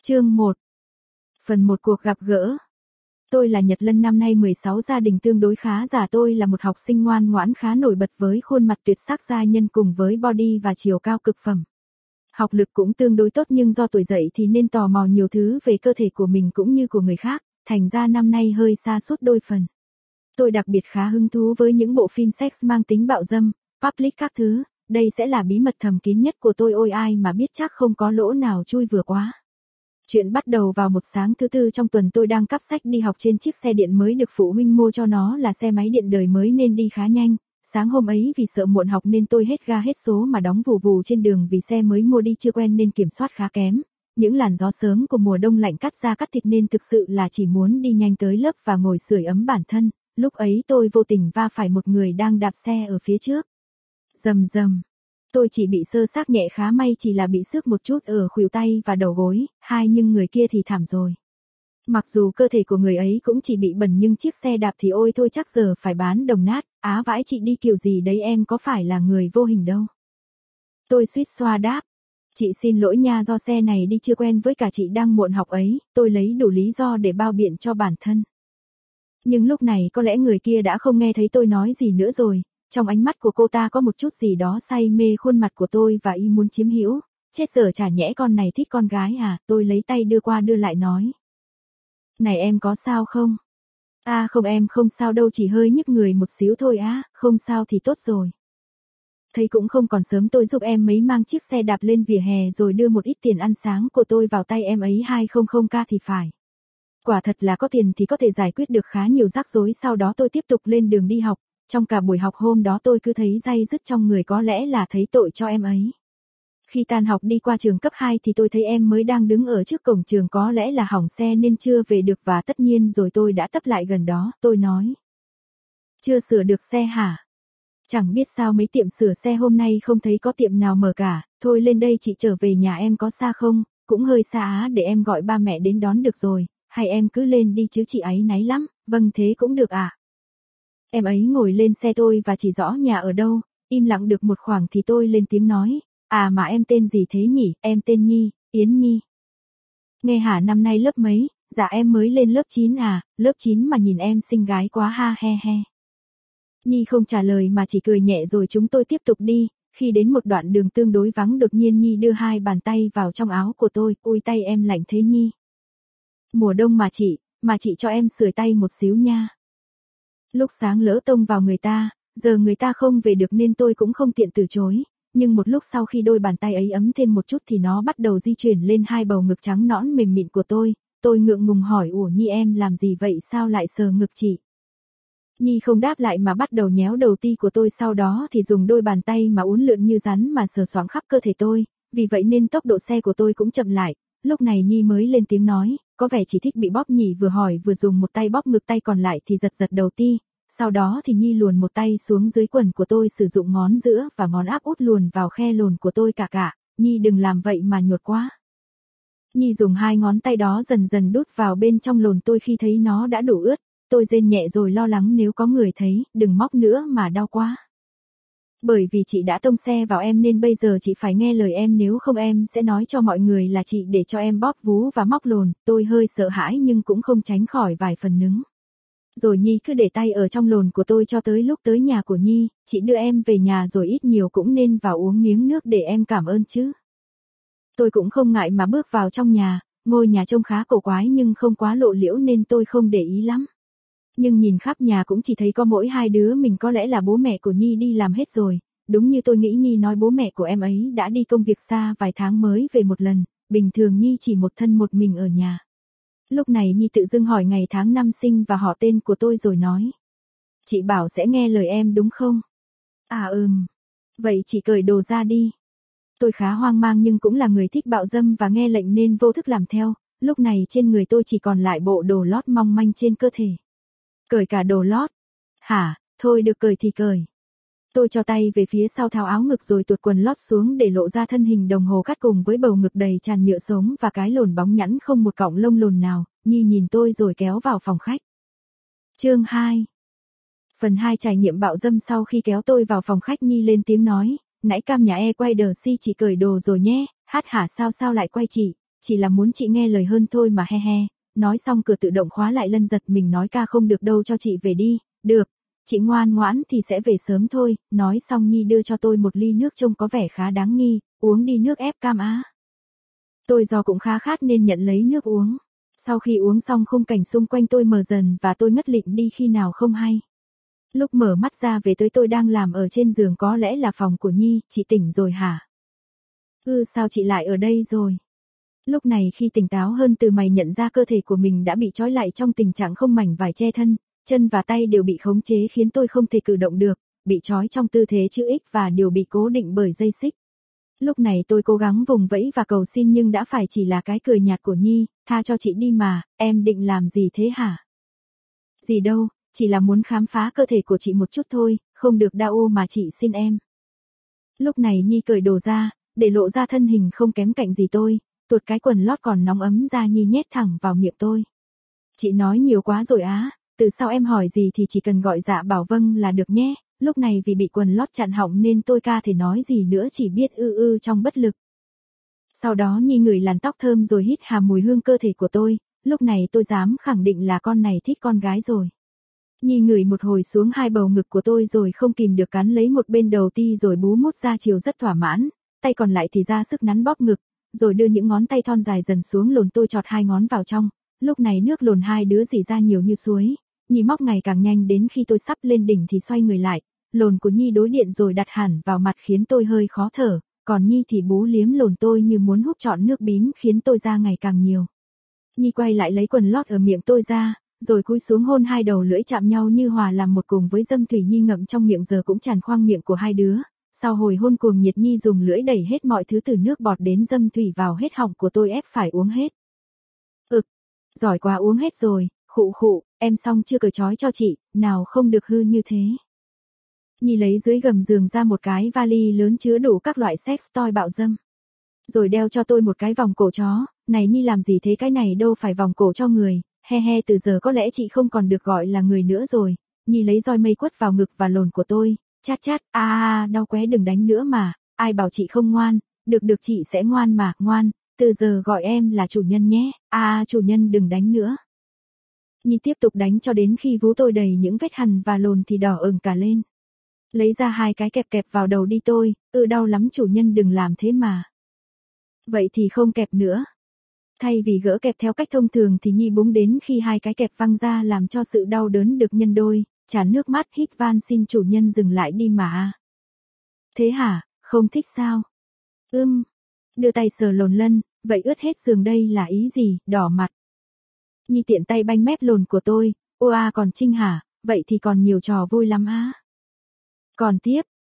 Chương 1. Phần 1 cuộc gặp gỡ. Tôi là Nhật Lân, năm nay 16, gia đình tương đối khá giả. Tôi là một học sinh ngoan ngoãn khá nổi bật với khuôn mặt tuyệt sắc giai nhân cùng với body và chiều cao cực phẩm. Học lực cũng tương đối tốt, nhưng do tuổi dậy thì nên tò mò nhiều thứ về cơ thể của mình cũng như của người khác, thành ra năm nay hơi sa sút đôi phần. Tôi đặc biệt khá hứng thú với những bộ phim sex mang tính bạo dâm, public các thứ. Đây sẽ là bí mật thầm kín nhất của tôi, ôi ai mà biết, chắc không có lỗ nào chui vừa quá. Chuyện bắt đầu vào một sáng thứ Tư trong tuần. Tôi đang cắp sách đi học trên chiếc xe điện mới được phụ huynh mua cho, nó là xe máy điện đời mới nên đi khá nhanh. Sáng hôm ấy vì sợ muộn học nên tôi hết ga hết số mà đóng vù vù trên đường, vì xe mới mua đi chưa quen nên kiểm soát khá kém. Những làn gió sớm của mùa đông lạnh cắt da cắt thịt nên thực sự là chỉ muốn đi nhanh tới lớp và ngồi sưởi ấm bản thân. Lúc ấy tôi vô tình va phải một người đang đạp xe ở phía trước. Rầm rầm. Tôi chỉ bị sơ xác nhẹ, khá may chỉ là bị xước một chút ở khuỷu tay và đầu gối, nhưng người kia thì thảm rồi. Mặc dù cơ thể của người ấy cũng chỉ bị bẩn nhưng chiếc xe đạp thì ôi thôi chắc giờ phải bán đồng nát. Á vãi, chị đi kiểu gì đấy, em có phải là người vô hình đâu. Tôi suýt xoa đáp. Chị xin lỗi nha, do xe này đi chưa quen với cả chị đang muộn học ấy. Tôi lấy đủ lý do để bao biện cho bản thân. Nhưng lúc này có lẽ người kia đã không nghe thấy tôi nói gì nữa rồi. Trong ánh mắt của cô ta có một chút gì đó say mê khuôn mặt của tôi và y muốn chiếm hữu. Chết giờ, chả nhẽ con này thích con gái à? Tôi lấy tay đưa qua đưa lại nói. Này em có sao không? À không, em không sao đâu, chỉ hơi nhức người một xíu thôi á. Không sao thì tốt rồi. Thấy cũng không còn sớm, tôi giúp em mấy mang chiếc xe đạp lên vỉa hè rồi đưa một ít tiền ăn sáng của tôi vào tay em ấy, 200k thì phải. Quả thật là có tiền thì có thể giải quyết được khá nhiều rắc rối. Sau đó tôi tiếp tục lên đường đi học. Trong cả buổi học hôm đó tôi cứ thấy day dứt trong người, có lẽ là thấy tội cho em ấy. Khi tan học đi qua trường cấp 2 thì tôi thấy em mới đang đứng ở trước cổng trường, có lẽ là hỏng xe nên chưa về được, và tất nhiên rồi tôi đã tấp lại gần đó. Tôi nói. Chưa sửa được xe hả? Chẳng biết sao mấy tiệm sửa xe hôm nay không thấy có tiệm nào mở cả. Thôi lên đây chị trở về nhà em, có xa không? Cũng hơi xa á, để em gọi ba mẹ đến đón được rồi. Hay em cứ lên đi chứ, chị áy náy lắm. Vâng, thế cũng được ạ. Em ấy ngồi lên xe tôi và chỉ rõ nhà ở đâu. Im lặng được một khoảng thì tôi lên tiếng nói. À mà em tên gì thế nhỉ? Em tên Nhi, Yến Nhi. Nghe hả, năm nay lớp mấy? Dạ em mới lên lớp 9 à, lớp 9 mà nhìn em xinh gái quá ha, he he. Nhi không trả lời mà chỉ cười nhẹ rồi chúng tôi tiếp tục đi. Khi đến một đoạn đường tương đối vắng, đột nhiên Nhi đưa hai bàn tay vào trong áo của tôi. Ui, tay em lạnh thế Nhi. Mùa đông mà chị cho em sưởi tay một xíu nha. Lúc sáng lỡ tông vào người ta, giờ người ta không về được nên tôi cũng không tiện từ chối. Nhưng một lúc sau khi đôi bàn tay ấy ấm thêm một chút thì nó bắt đầu di chuyển lên hai bầu ngực trắng nõn mềm mịn của tôi. Tôi ngượng ngùng hỏi, ủa Nhi em làm gì vậy, sao lại sờ ngực chị? Nhi không đáp lại mà bắt đầu nhéo đầu ti của tôi, sau đó thì dùng đôi bàn tay mà uốn lượn như rắn mà sờ soạng khắp cơ thể tôi. Vì vậy nên tốc độ xe của tôi cũng chậm lại. Lúc này Nhi mới lên tiếng nói, có vẻ chỉ thích bị bóp nhỉ, vừa hỏi vừa dùng một tay bóp ngực, tay còn lại thì giật giật đầu ti. Sau đó thì Nhi luồn một tay xuống dưới quần của tôi, sử dụng ngón giữa và ngón áp út luồn vào khe lồn của tôi. Cả, Nhi đừng làm vậy mà nhột quá. Nhi dùng hai ngón tay đó dần dần đút vào bên trong lồn tôi. Khi thấy nó đã đủ ướt, tôi rên nhẹ rồi lo lắng nếu có người thấy, đừng móc nữa mà đau quá. Bởi vì chị đã tông xe vào em nên bây giờ chị phải nghe lời em, nếu không em sẽ nói cho mọi người là chị để cho em bóp vú và móc lồn. Tôi hơi sợ hãi nhưng cũng không tránh khỏi vài phần nứng. Rồi Nhi cứ để tay ở trong lồn của tôi cho tới lúc tới nhà của Nhi. Chị đưa em về nhà rồi ít nhiều cũng nên vào uống miếng nước để em cảm ơn chứ. Tôi cũng không ngại mà bước vào trong nhà. Ngôi nhà trông khá cổ quái nhưng không quá lộ liễu nên tôi không để ý lắm. Nhưng nhìn khắp nhà cũng chỉ thấy có mỗi hai đứa mình, có lẽ là bố mẹ của Nhi đi làm hết rồi. Đúng như tôi nghĩ, Nhi nói bố mẹ của em ấy đã đi công việc xa vài tháng mới về một lần. Bình thường Nhi chỉ một thân một mình ở nhà. Lúc này Nhi tự dưng hỏi ngày tháng năm sinh và họ tên của tôi rồi nói. Chị bảo sẽ nghe lời em đúng không? À vậy chị cởi đồ ra đi. Tôi khá hoang mang nhưng cũng là người thích bạo dâm và nghe lệnh nên vô thức làm theo. Lúc này trên người tôi chỉ còn lại bộ đồ lót mong manh trên cơ thể. Cởi cả đồ lót? Hả, thôi được cởi thì cởi. Tôi cho tay về phía sau tháo áo ngực rồi tuột quần lót xuống để lộ ra thân hình đồng hồ cắt cùng với bầu ngực đầy tràn nhựa sống và cái lồn bóng nhẵn không một cọng lông lồn nào. Nhi nhìn tôi rồi kéo vào phòng khách. Chương 2. Phần 2 trải nghiệm bạo dâm. Sau khi kéo tôi vào phòng khách, Nhi lên tiếng nói, nãy cam nhà e quay đờ si chị cởi đồ rồi nhé. Hát hả, sao lại quay chị? chỉ là muốn chị nghe lời hơn thôi mà he he. Nói xong cửa tự động khóa lại. Lân giật mình nói ca không được đâu, cho chị về đi. Được, chị ngoan ngoãn thì sẽ về sớm thôi. Nói xong Nhi đưa cho tôi một ly nước trông có vẻ khá đáng nghi, uống đi, nước ép cam á. Tôi do cũng khá khát nên nhận lấy nước uống. Sau khi uống xong khung cảnh xung quanh tôi mờ dần và tôi ngất lịm đi khi nào không hay. Lúc mở mắt ra về tới tôi đang làm ở trên giường, có lẽ là phòng của Nhi. Chị tỉnh rồi hả? Sao chị lại ở đây rồi? Lúc này khi tỉnh táo hơn từ mày nhận ra cơ thể của mình đã bị trói lại trong tình trạng không mảnh vải che thân, chân và tay đều bị khống chế khiến tôi không thể cử động được, bị trói trong tư thế chữ X và đều bị cố định bởi dây xích. Lúc này tôi cố gắng vùng vẫy và cầu xin nhưng đã phải chỉ là cái cười nhạt của Nhi, tha cho chị đi mà, em định làm gì thế hả? Gì đâu, chỉ là muốn khám phá cơ thể của chị một chút thôi, không được đau mà chị, xin em. Lúc này Nhi cởi đồ ra, để lộ ra thân hình không kém cạnh gì tôi, tuột cái quần lót còn nóng ấm ra Nhi nhét thẳng vào miệng tôi. Chị nói nhiều quá rồi á, từ sau em hỏi gì thì chỉ cần gọi dạ bảo vâng là được nhé. Lúc này vì bị quần lót chặn họng nên tôi ca thể nói gì nữa, chỉ biết trong bất lực. Sau đó Nhi ngửi làn tóc thơm rồi hít hà mùi hương cơ thể của tôi, lúc này tôi dám khẳng định là con này thích con gái rồi. Nhi ngửi một hồi xuống hai bầu ngực của tôi rồi không kìm được cắn lấy một bên đầu ti rồi bú mút ra chiều rất thỏa mãn, tay còn lại thì ra sức nắn bóp ngực, rồi đưa những ngón tay thon dài dần xuống lồn tôi, chọt hai ngón vào trong. Lúc này nước lồn hai đứa rỉ ra nhiều như suối. Nhi móc ngày càng nhanh đến khi tôi sắp lên đỉnh thì xoay người lại, lồn của Nhi đối điện rồi đặt hẳn vào mặt khiến tôi hơi khó thở, còn Nhi thì bú liếm lồn tôi như muốn hút trọn nước bím khiến tôi ra ngày càng nhiều. Nhi quay lại lấy quần lót ở miệng tôi ra, rồi cúi xuống hôn hai đầu lưỡi chạm nhau như hòa làm một cùng với dâm thủy Nhi ngậm trong miệng giờ cũng tràn khoang miệng của hai đứa. Sau hồi hôn cuồng nhiệt Nhi dùng lưỡi đẩy hết mọi thứ từ nước bọt đến dâm thủy vào hết họng của tôi, ép phải uống hết. Giỏi quá, uống hết rồi, khụ khụ, em xong chưa, cởi trói cho chị, nào không được hư như thế. Nhi lấy dưới gầm giường ra một cái vali lớn chứa đủ các loại sex toy bạo dâm. Rồi đeo cho tôi một cái vòng cổ chó, này Nhi làm gì thế, cái này đâu phải vòng cổ cho người, he he, từ giờ có lẽ chị không còn được gọi là người nữa rồi. Nhi lấy roi mây quất vào ngực và lồn của tôi, chát chát, đau quá, đừng đánh nữa mà, ai bảo chị không ngoan, được chị sẽ ngoan mà, ngoan, từ giờ gọi em là chủ nhân nhé, chủ nhân đừng đánh nữa. Nhi tiếp tục đánh cho đến khi vú tôi đầy những vết hằn và lồn thì đỏ ửng cả lên. Lấy ra hai cái kẹp kẹp vào đầu đi tôi, đau lắm chủ nhân đừng làm thế mà. Vậy thì không kẹp nữa. Thay vì gỡ kẹp theo cách thông thường thì Nhi búng đến khi hai cái kẹp văng ra làm cho sự đau đớn được nhân đôi, tràn nước mắt hít van xin chủ nhân dừng lại đi mà. Thế hả, không thích sao? Đưa tay sờ lồn Lân, vậy ướt hết giường đây là ý gì, đỏ mặt. Nhi tiện tay banh mép lồn của tôi, còn Trinh hả, vậy thì còn nhiều trò vui lắm á. Còn tiếp,